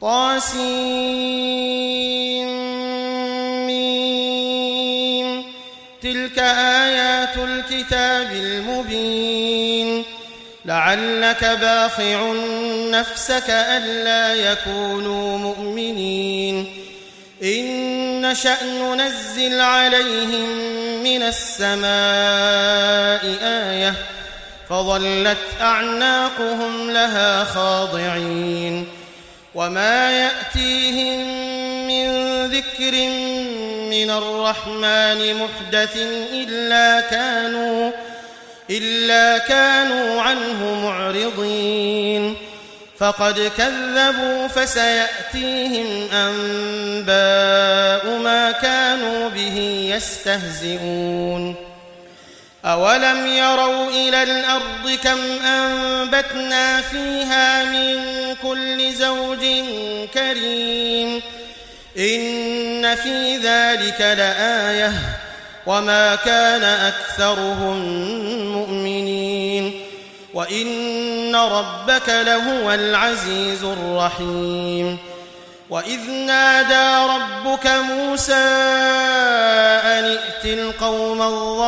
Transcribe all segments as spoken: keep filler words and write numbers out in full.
طاسيم تلك آيات الكتاب المبين لعلك باخع نفسك ألا يكونوا مؤمنين إن نشأ ننزل عليهم من السماء آية فظلت أعناقهم لها خاضعين وما يأتيهم من ذكر من الرحمن محدث إلا كانوا إلا كانوا عنه معرضين فقد كذبوا فسيأتيهم أنباء ما كانوا به يستهزئون أولم يروا إلى الأرض كم أنبتنا فيها من كل زوج كريم إن في ذلك لآية وما كان أكثرهم مؤمنين وإن ربك لهو العزيز الرحيم وإذ نادى ربك موسى أن ائت القوم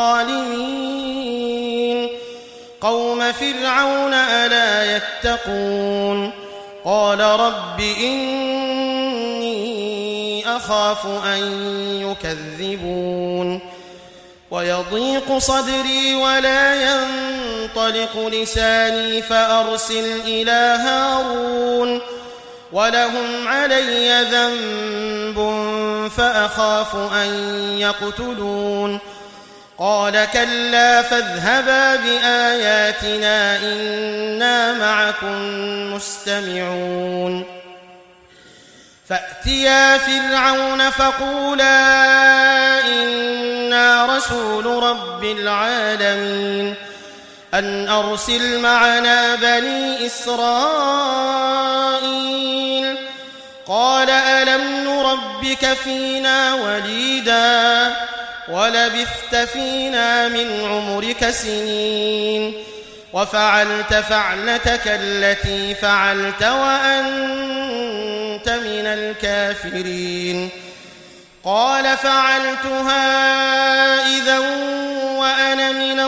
الظالمين قوم فرعون ألا يتقون قال رب إني أخاف أن يكذبون ويضيق صدري ولا ينطلق لساني فأرسل إلى هارون ولهم علي ذنب فأخاف أن يقتلون قال كلا فاذهبا بآياتنا إنا معكم مستمعون فأتيا فرعون فقولا إنا رسول رب العالمين أن أرسل معنا بني إسرائيل قال ألم نربك فينا وليدا ولبثت فينا من عمرك سنين وفعلت فعلتك التي فعلت وأنت من الكافرين قال فعلتها إذا وأنا من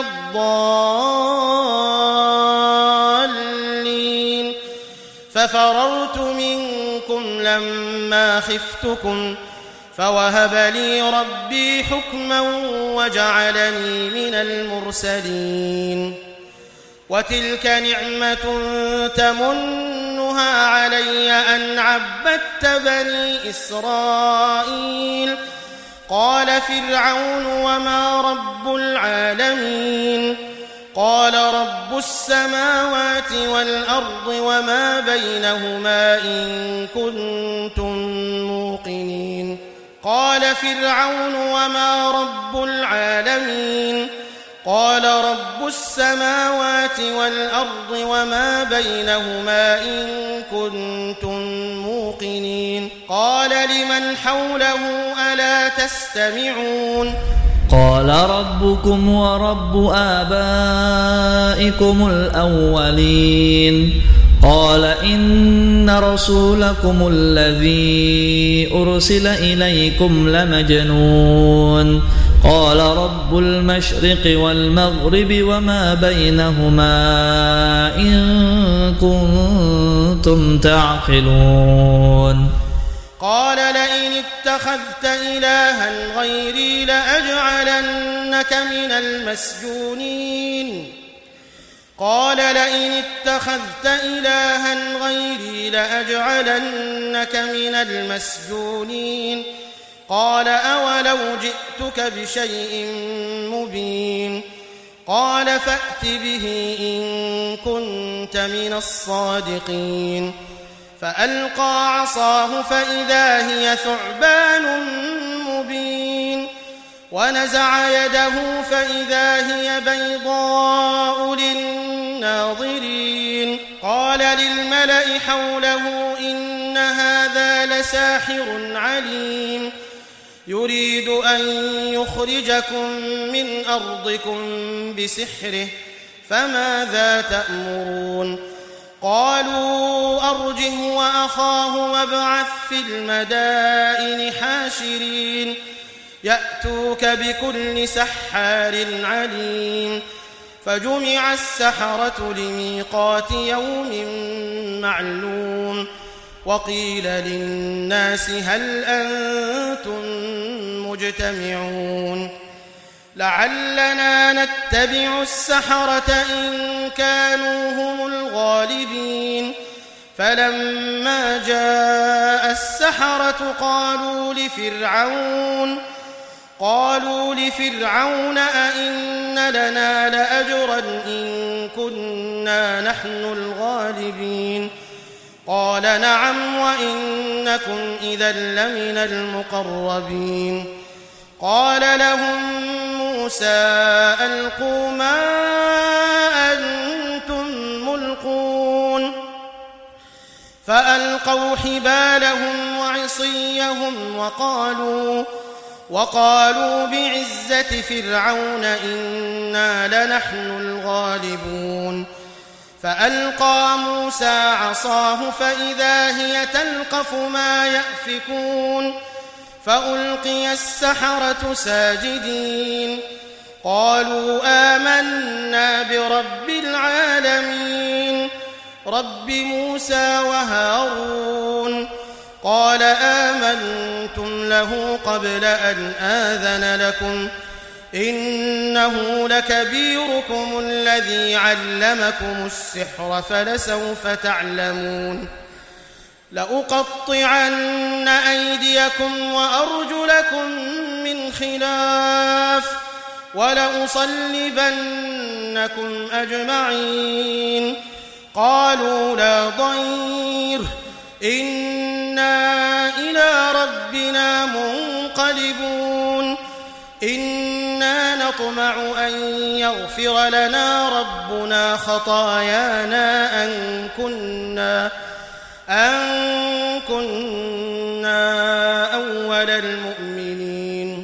الضالين ففررت منكم لما خفتكم فوهب لي ربي حكما وجعلني من المرسلين وتلك نعمة تمنها علي أن عبدت بني إسرائيل قال فرعون وما رب العالمين قال رب السماوات والأرض وما بينهما إن كنتم موقنين قال فرعون وما رب العالمين قال رب السماوات والأرض وما بينهما إن كنتم موقنين قال لمن حوله ألا تستمعون قال ربكم ورب آبائكم الأولين قال إن رسولكم الذي أرسل إليكم لمجنون قال رب المشرق والمغرب وما بينهما إن كنتم تعقلون قال لئن اتخذت إلها غيري لأجعلنك من المسجونين قال لئن اتخذت إلها غيري لأجعلنك من المسجونين قال أولو جئتك بشيء مبين قال فأت به إن كنت من الصادقين فألقى عصاه فإذا هي ثعبان مبين ونزع يده فإذا هي بيضاء للناظرين قال للملأ حوله إن هذا لساحر عليم يريد أن يخرجكم من أرضكم بسحره فماذا تأمرون قالوا أرجه وأخاه وابعث في المدائن حاشرين يأتوك بكل سحار عليم فجمع السحرة لميقات يوم معلوم وقيل للناس هل أنتم مجتمعون لعلنا نتبع السحرة إن كانوا هم الغالبين فلما جاء السحرة قالوا لفرعون قالوا لفرعون أئن لنا لأجرا إن كنا نحن الغالبين قال نعم وإنكم إذا لمن المقربين قال لهم موسى ألقوا ما أنتم ملقون فألقوا حبالهم وعصيهم وقالوا وقالوا بعزة فرعون إنا لنحن الغالبون فألقى موسى عصاه فإذا هي تلقف ما يأفكون فألقي السحرة ساجدين قالوا آمنا برب العالمين رب موسى وهارون قال آمنتم له قبل أن آذن لكم إنه لكبيركم الذي علمكم السحر فلسوف تعلمون لأقطعن أيديكم وأرجلكم من خلاف ولأصلبنكم أجمعين قالوا لا ضير إنا إلى ربنا منقلبون إنا نطمع أن يغفر لنا ربنا خطايانا أن كنا أن كنا أول المؤمنين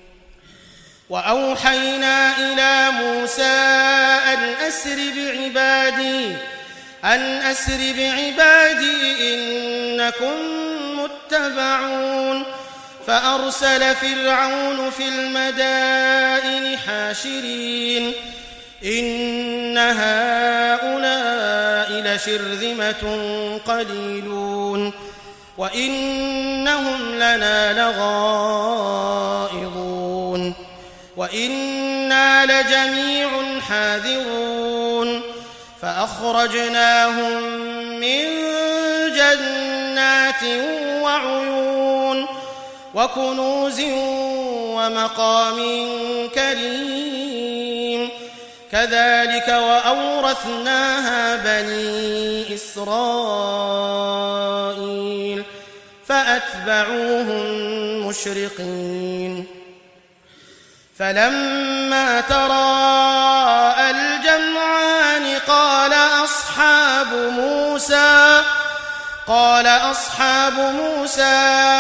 وأوحينا إلى موسى أن أسر بعبادي أن أسر بعبادي إنكم متبعون فأرسل فرعون في المدائن حاشرين إن هؤلاء لشرذمة قليلون وإنهم لنا لغائظون وإنا لجميع حاذرون فأخرجناهم من جنات وعيون وكنوز ومقام كريم كذلك وأورثناها بني إسرائيل فأتبعوهم مشرقين فلما تراءى الجمعان قال أصحاب موسى قال أصحاب موسى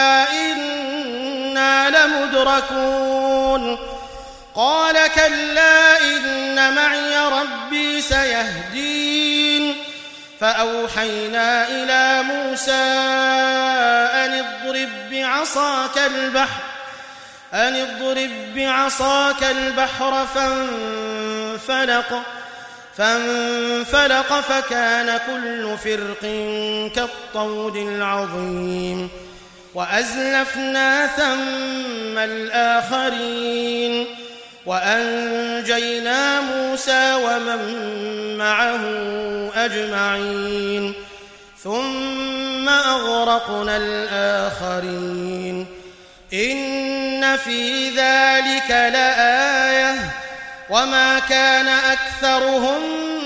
إنا لمدركون قال كلا إن معي ربي سيهدين فأوحينا إلى موسى أن اضرب بعصاك البحر أن اضرب بعصاك البحر فانفلق فانفلق فكان كل فرق كالطود العظيم وأزلفنا ثم الآخرين وأنجينا موسى ومن معه أجمعين ثم أغرقنا الآخرين إن في ذلك لآية وما كان أكثرهم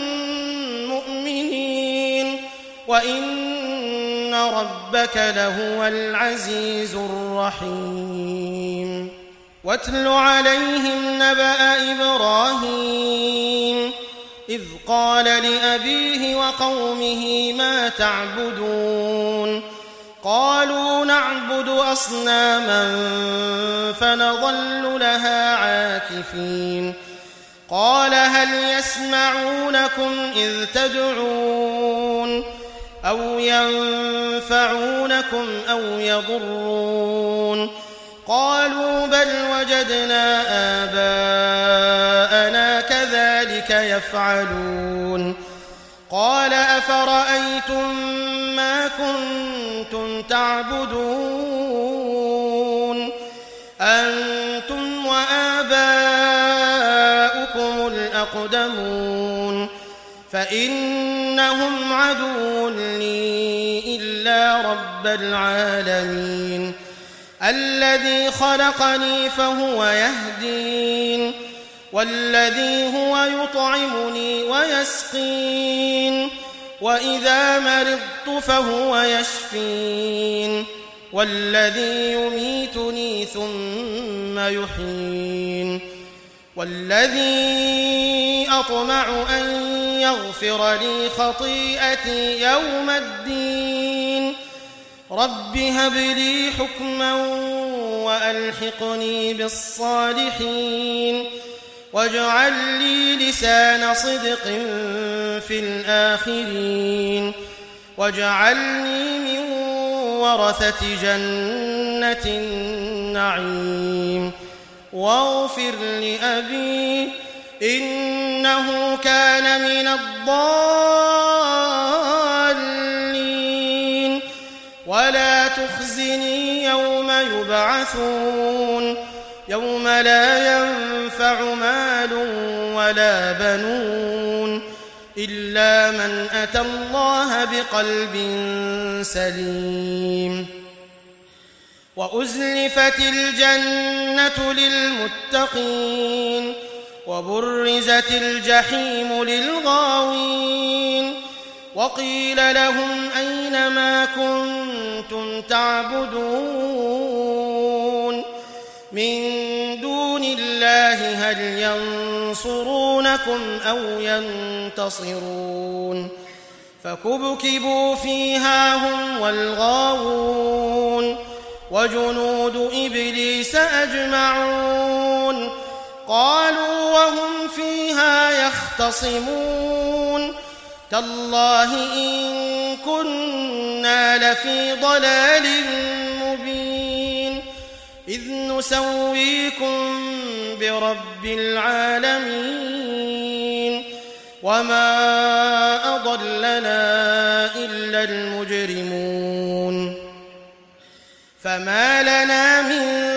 مؤمنين وإن ربك لهو العزيز الرحيم واتل عليهم نبأ إبراهيم إذ قال لأبيه وقومه ما تعبدون قالوا نعبد أصناما فنظل لها عاكفين قال هل يسمعونكم إذ تدعون أو ينفعونكم أو يضرون قالوا بل وجدنا آباءنا كذلك يفعلون قال أفرأيتم ما كنتم تعبدون أنتم وآباؤكم الأقدمون فإنهم عدو لي إلا رب العالمين الذي خلقني فهو يهدين والذي هو يطعمني ويسقين وإذا مرضت فهو يشفين والذي يميتني ثم يحيين والذي أطمع أن يغفر لي خطيئتي يوم الدين رب هب لي حكما وألحقني بالصالحين واجعل لي لسان صدق في الآخرين واجعلني من ورثة جنة النعيم واغفر لأبي إنه كان من الضالين ولا تخزني يوم يبعثون يوم لا ينفع مال ولا بنون إلا من أتى الله بقلب سليم وأزلفت الجنة للمتقين وبرزت الجحيم للغاوين وقيل لهم أين ما كنتم تعبدون من دون الله هل ينصرونكم أو ينتصرون فكبكبوا فيها هم والغاوون وجنود إبليس أجمعون قالوا وهم فيها يختصمون تالله إن كنا لفي ضلال مبين إذ نسويكم برب العالمين وما أضلنا إلا المجرمون فما لنا من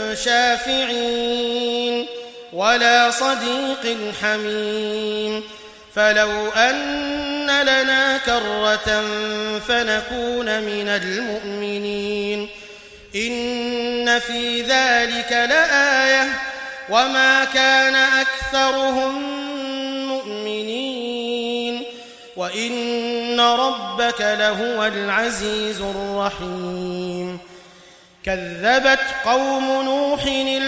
شافعين ولا صديق حميم فلو أن لنا كرة فنكون من المؤمنين إن في ذلك لآية وما كان أكثرهم مؤمنين وإن ربك لهو العزيز الرحيم كذبت قوم نوح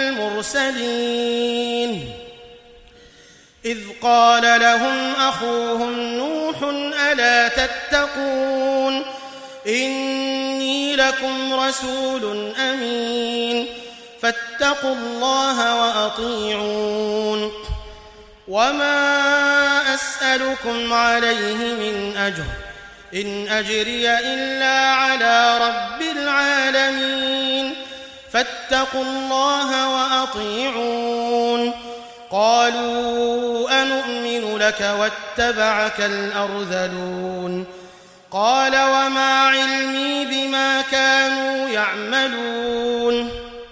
المرسلين إذ قال لهم أخوهم نوح ألا تتقون إني لكم رسول أمين فاتقوا الله وأطيعون وما أسألكم عليه من أجر إن أجري إلا على رب العالمين فاتقوا الله وأطيعون قالوا أنؤمن لك واتبعك الأرذلون قال وما علمي بما كانوا يعملون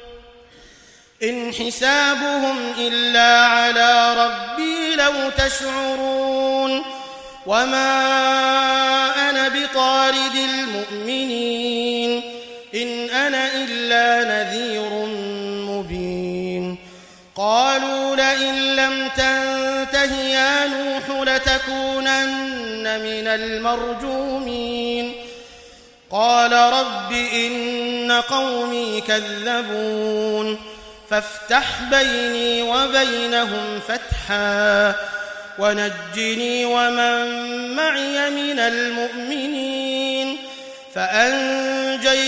إن حسابهم إلا على ربي لو تشعرون وما أنا بطارد المؤمنين إن أنا إلا نذير مبين قالوا لئن لم تنته يا نوح لتكونن من المرجومين قال رب إن قومي كذبون فافتح بيني وبينهم فتحا ونجني ومن معي من المؤمنين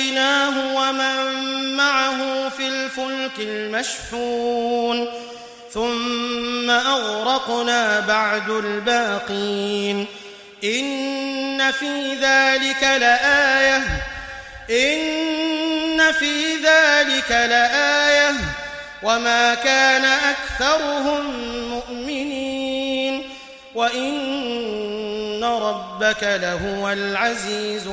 فأنجيناه ومن معه في الفلك المشحون ثم أغرقنا بعد الباقين إن في ذلك لآية إن في ذلك لآية وما كان أكثرهم مؤمنين وإن ربك لهو العزيز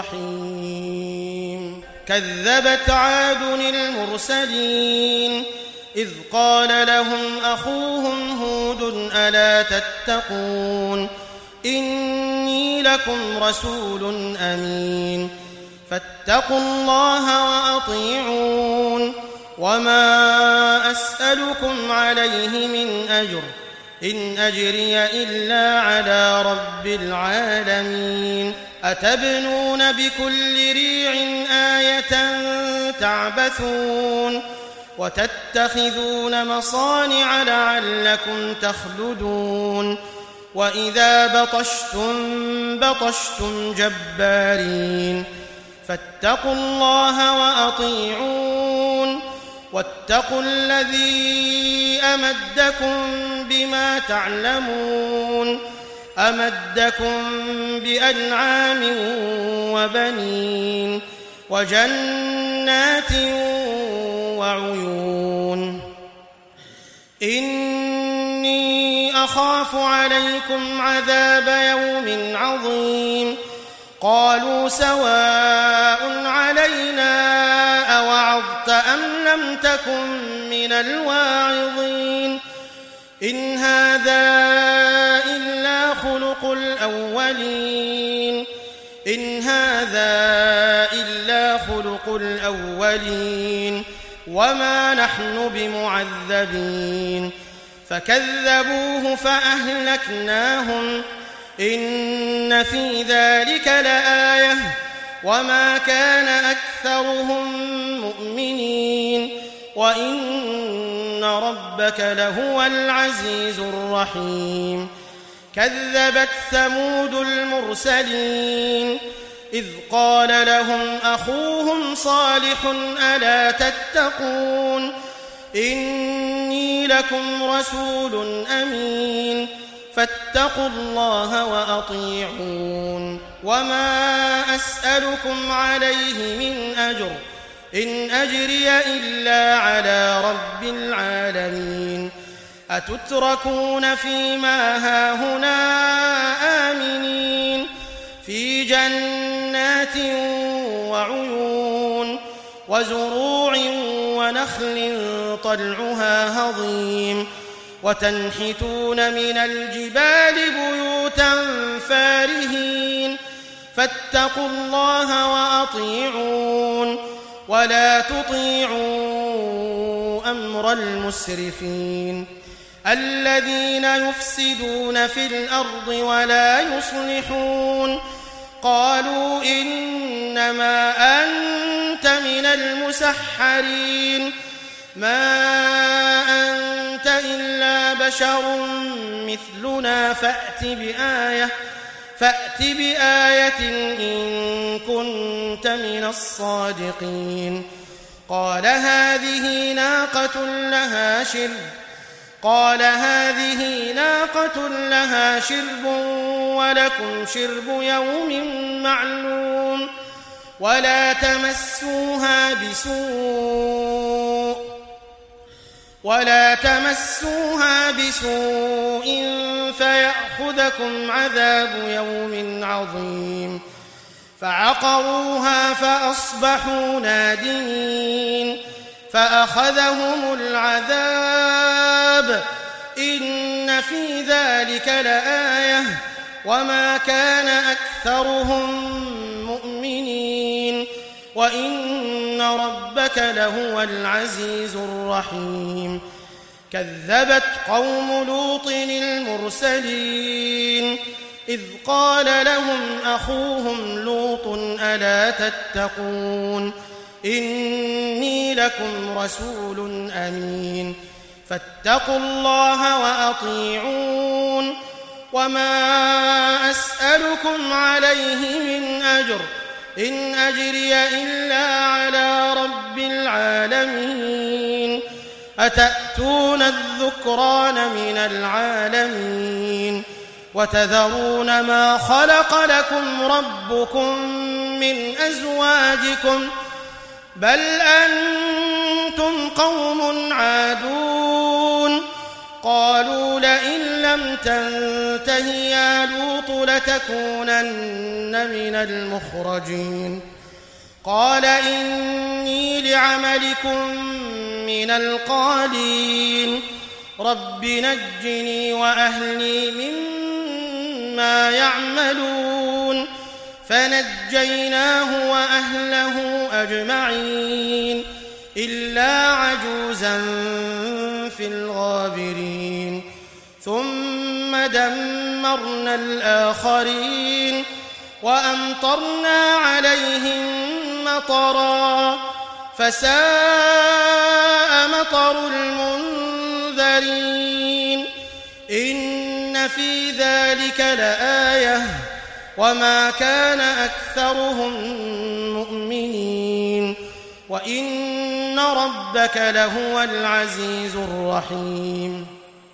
الرحيم كذبت عاد المرسلين إذ قال لهم أخوهم هود ألا تتقون إني لكم رسول أمين فاتقوا الله وأطيعون وما أسألكم عليه من أجر إن أجري إلا على رب العالمين أتبنون بكل ريع آية تعبثون وتتخذون مصانع لعلكم تخلدون وإذا بطشتم بطشتم جبارين فاتقوا الله وأطيعون واتقوا الذي أمدكم بما تعلمون أمدكم بأنعام وبنين وجنات وعيون إني أخاف عليكم عذاب يوم عظيم قالوا سواء علينا أوعظت أم لم تكن من الواعظين إن هذا إلا خلق الأولين إن هذا إلا خلق الأولين وما نحن بمعذبين فكذبوه فأهلكناهم إن في ذلك لآية وما كان أكثرهم مؤمنين وإن ربك لهو العزيز الرحيم كذبت ثمود المرسلين إذ قال لهم أخوهم صالح ألا تتقون إني لكم رسول أمين فاتقوا الله وأطيعون وما أسألكم عليه من أجر إن أجري إلا على رب العالمين أتتركون فيما هاهنا آمنين في جنات وعيون وزروع ونخل طلعها هضيم وتنحتون من الجبال بيوتا فارهين فاتقوا الله وأطيعون ولا تطيعوا أمر المسرفين الذين يفسدون في الأرض ولا يصلحون قالوا إنما أنت من المسحرين ما أنت إلا بشر مثلنا فأت بآية فأت بآية إن كنت من الصادقين قال هذه ناقة لها شرب قال هذه ناقة لها شرب ولكم شرب يوم معلوم ولا تمسوها بسوء ولا تمسوها بسوء فيأخذكم عذاب يوم عظيم فعقروها فأصبحوا نادمين فأخذهم العذاب إن في ذلك لآية وما كان أكثرهم مؤمنين وإن ربك لهو العزيز الرحيم كذبت قوم لوط المرسلين إذ قال لهم أخوهم لوط ألا تتقون إني لكم رسول أمين فاتقوا الله وأطيعون وما أسألكم عليه من أجر إن أجري إلا على رب العالمين أتأتون الذكران من العالمين وتذرون ما خلق لكم ربكم من أزواجكم بل أنتم قوم عادون قالوا لئن لم تنته يا لوط لتكونن من المخرجين قال إني لعملكم من القالين رب نجني وأهلي مما يعملون فنجيناه وأهله أجمعين إلا عجوزا في الغابرين ثم دمرنا الآخرين وأمطرنا عليهم مطرا فساء مطر المنذرين إن في ذلك لآية وما كان أكثرهم مؤمنين وإن ربك لهو العزيز الرحيم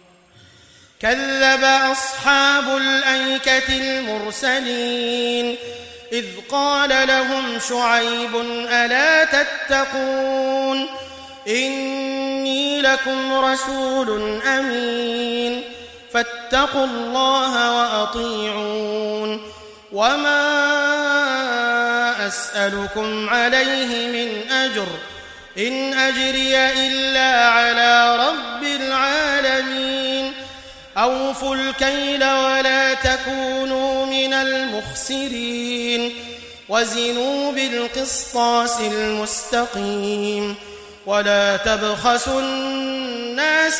كذب أصحاب الأيكة المرسلين إذ قال لهم شعيب ألا تتقون إني لكم رسول أمين فاتقوا الله وأطيعون وما أسألكم عليه من أجر إن أجري إلا على رب العالمين أوفوا الكيل ولا تكونوا من المخسرين وزنوا بالقسطاس المستقيم ولا تبخسوا الناس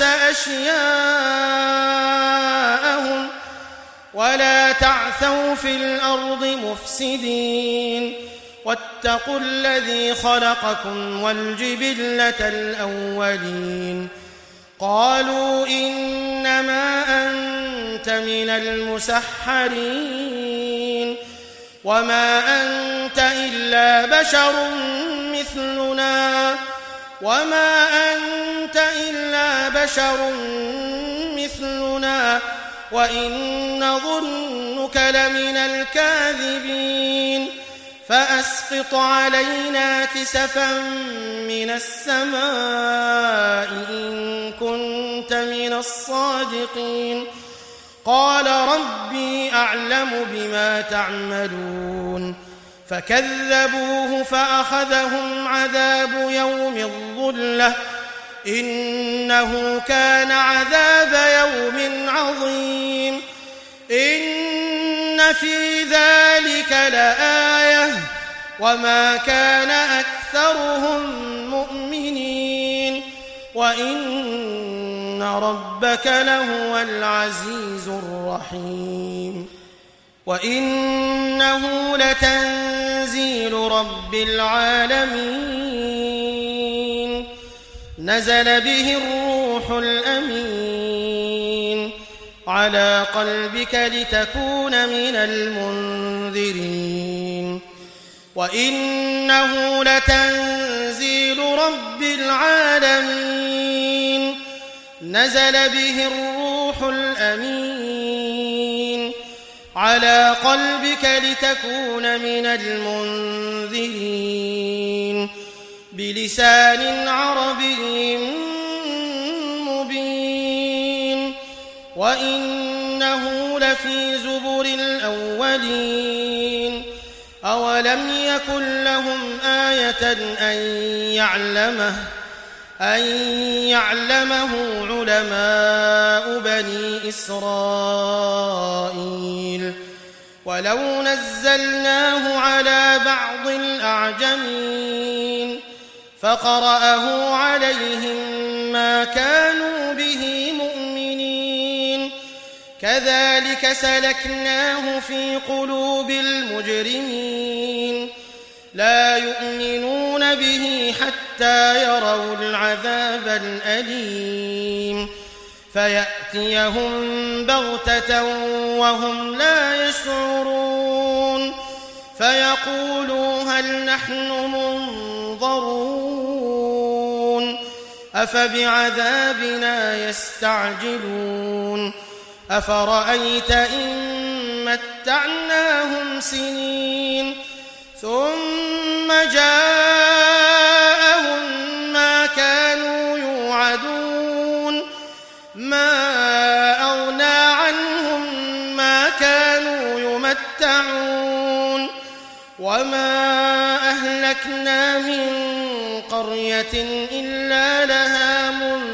أشياءهم ولا تعثوا في الأرض مفسدين واتقوا الذي خلقكم والجبلة الأولين قالوا إنما أنت من المسحرين وما أنت إلا بشر مثلنا وما أنت إلا بشر مثلنا وإن نظنك لمن الكاذبين فأسقط علينا كسفا من السماء إن كنت من الصادقين قال ربي أعلم بما تعملون فكذبوه فأخذهم عذاب يوم الظلة إنه كان عذاب يوم عظيم إن في ذلك لآية وما كان أكثرهم مؤمنين وإن ربك لهو العزيز الرحيم وإنه لتنزيل رب العالمين نزل به الروح الأمين على قلبك لتكون من المنذرين وإنه لتنزيل رب العالمين نزل به الروح الأمين على قلبك لتكون من المنذرين بلسان عربي مبين وإنه لفي زبر الأولين أولم يكن لهم آية أن يعلمه أن يعلمه علماء بني إسرائيل ولو نزلناه على بعض الأعجمين فقرأه عليهم ما كانوا به مؤمنين كذلك سلكناه في قلوب المجرمين لا يؤمنون به حتى يروا العذاب الأليم فيأتيهم بغتة وهم لا يشعرون فيقولوا هل نحن منظرون أفبعذابنا يستعجلون أفرأيت إن متعناهم سنين ثم جاءهم ما كانوا يوعدون ما أغنى عنهم ما كانوا يمتعون وما أهلكنا من قرية إلا لها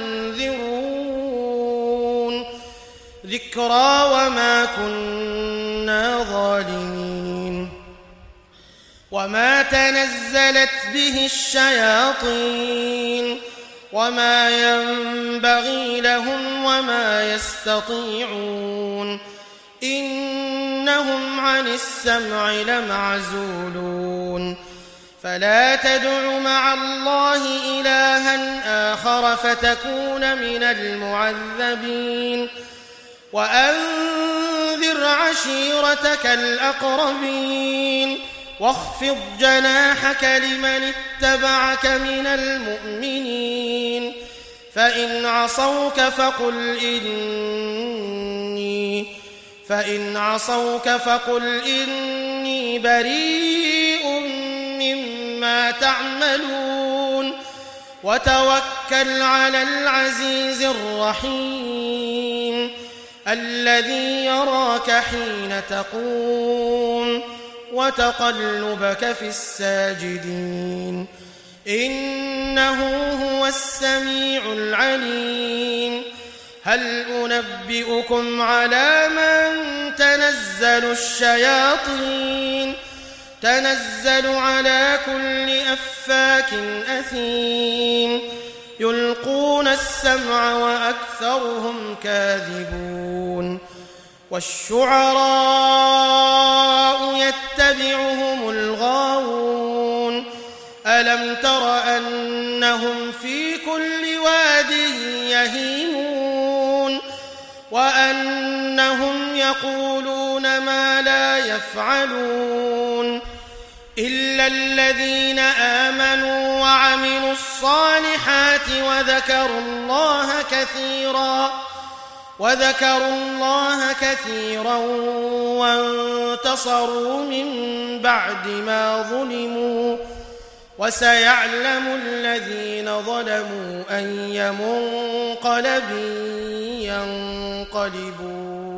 منذرون ذكرى وما كنا ظالمين وما تنزلت به الشياطين وما ينبغي لهم وما يستطيعون إنهم عن السمع لمعزولون فلا تدع مع الله إلها آخر فتكون من المعذبين وأنذر عشيرتك الأقربين واخفض جناحك لمن اتبعك من المؤمنين فإن عصوك فقل إني فإن عصوك فقل إني بريء مما تعملون وتوكل على العزيز الرحيم الذي يراك حين تقوم وتقلبك في الساجدين إنه هو السميع العليم هل أنبئكم على من تنزل الشياطين تنزل على كل أفاك أثيم يلقون السمع وأكثرهم كاذبون والشعراء يتبعهم الغاوون ألم تر أنهم في كل واد يهيمون وأنهم يقولون ما لا يفعلون إلا الذين آمنوا وعملوا الصالحات وذكروا الله كثيرا وذكروا الله كثيرا وانتصروا من بعد ما ظلموا وسيعلم الذين ظلموا أي منقلب ينقلبون